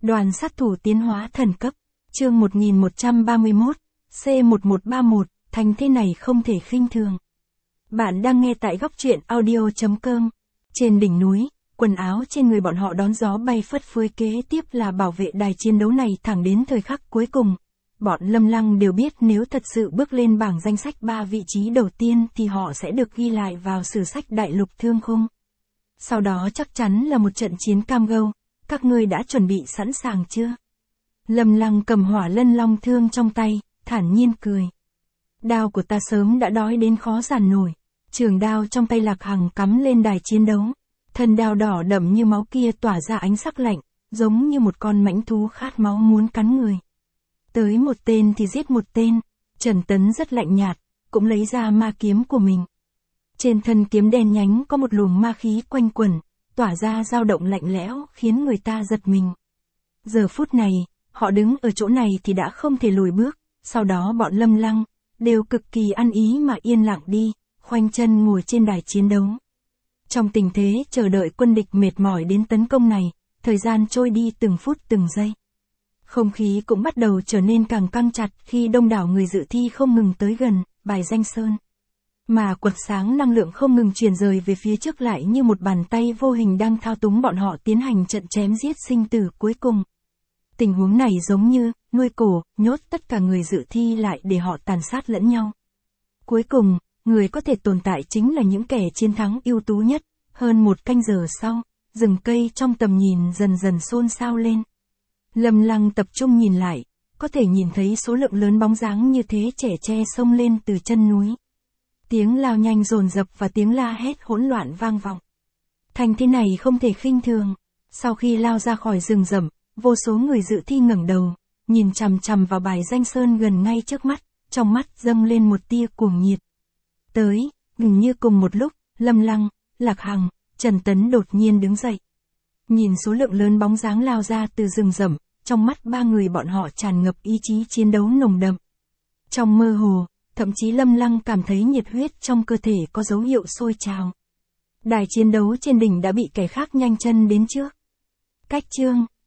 Đoàn sát thủ tiến hóa thần cấp, chương 1131, C1131, thành thế này không thể khinh thường. Bạn đang nghe tại góc truyện audio.com. Trên đỉnh núi, quần áo trên người bọn họ đón gió bay phất phới, kế tiếp là bảo vệ đài chiến đấu này thẳng đến thời khắc cuối cùng. Bọn Lâm Lăng đều biết nếu thật sự bước lên bảng danh sách 3 vị trí đầu tiên thì họ sẽ được ghi lại vào sử sách đại lục thương khung. Sau đó chắc chắn là một trận chiến cam go. Các ngươi đã chuẩn bị sẵn sàng chưa? Lâm Lăng cầm hỏa lân long thương trong tay, thản nhiên cười. Đao của ta sớm đã đói đến khó giàn nổi. Trường đao trong tay Lạc Hằng cắm lên đài chiến đấu. Thân đao đỏ đậm như máu kia tỏa ra ánh sắc lạnh, giống như một con mãnh thú khát máu muốn cắn người. Tới một tên thì giết một tên. Trần Tấn rất lạnh nhạt, cũng lấy ra ma kiếm của mình. Trên thân kiếm đen nhánh có một luồng ma khí quanh quẩn, tỏa ra dao động lạnh lẽo khiến người ta giật mình. Giờ phút này, họ đứng ở chỗ này thì đã không thể lùi bước, sau đó bọn Lâm Lăng đều cực kỳ ăn ý mà yên lặng đi, khoanh chân ngồi trên đài chiến đấu. Trong tình thế chờ đợi quân địch mệt mỏi đến tấn công này, thời gian trôi đi từng phút từng giây. Không khí cũng bắt đầu trở nên càng căng chặt khi đông đảo người dự thi không ngừng tới gần bài danh sơn. Mà quật sáng năng lượng không ngừng truyền rời về phía trước lại như một bàn tay vô hình đang thao túng bọn họ tiến hành trận chém giết sinh tử cuối cùng. Tình huống này giống như nuôi cổ, nhốt tất cả người dự thi lại để họ tàn sát lẫn nhau. Cuối cùng, người có thể tồn tại chính là những kẻ chiến thắng ưu tú nhất. Hơn một canh giờ sau, rừng cây trong tầm nhìn dần dần xôn xao lên. Lâm Lăng tập trung nhìn lại, có thể nhìn thấy số lượng lớn bóng dáng như thế trẻ tre xông lên từ chân núi. Tiếng lao nhanh dồn dập và tiếng la hét hỗn loạn vang vọng. Thành thế này không thể khinh thường. Sau khi lao ra khỏi rừng rậm, vô số người dự thi ngẩng đầu, nhìn chằm chằm vào bài danh sơn gần ngay trước mắt, trong mắt dâng lên một tia cuồng nhiệt. Gần như cùng một lúc, Lâm Lăng, Lạc Hằng, Trần Tấn đột nhiên đứng dậy. Nhìn số lượng lớn bóng dáng lao ra từ rừng rậm, trong mắt ba người bọn họ tràn ngập ý chí chiến đấu nồng đậm. Trong mơ hồ, thậm chí Lâm Lăng cảm thấy nhiệt huyết trong cơ thể có dấu hiệu sôi trào. Đài chiến đấu trên đỉnh đã bị kẻ khác nhanh chân đến trước. Cách chương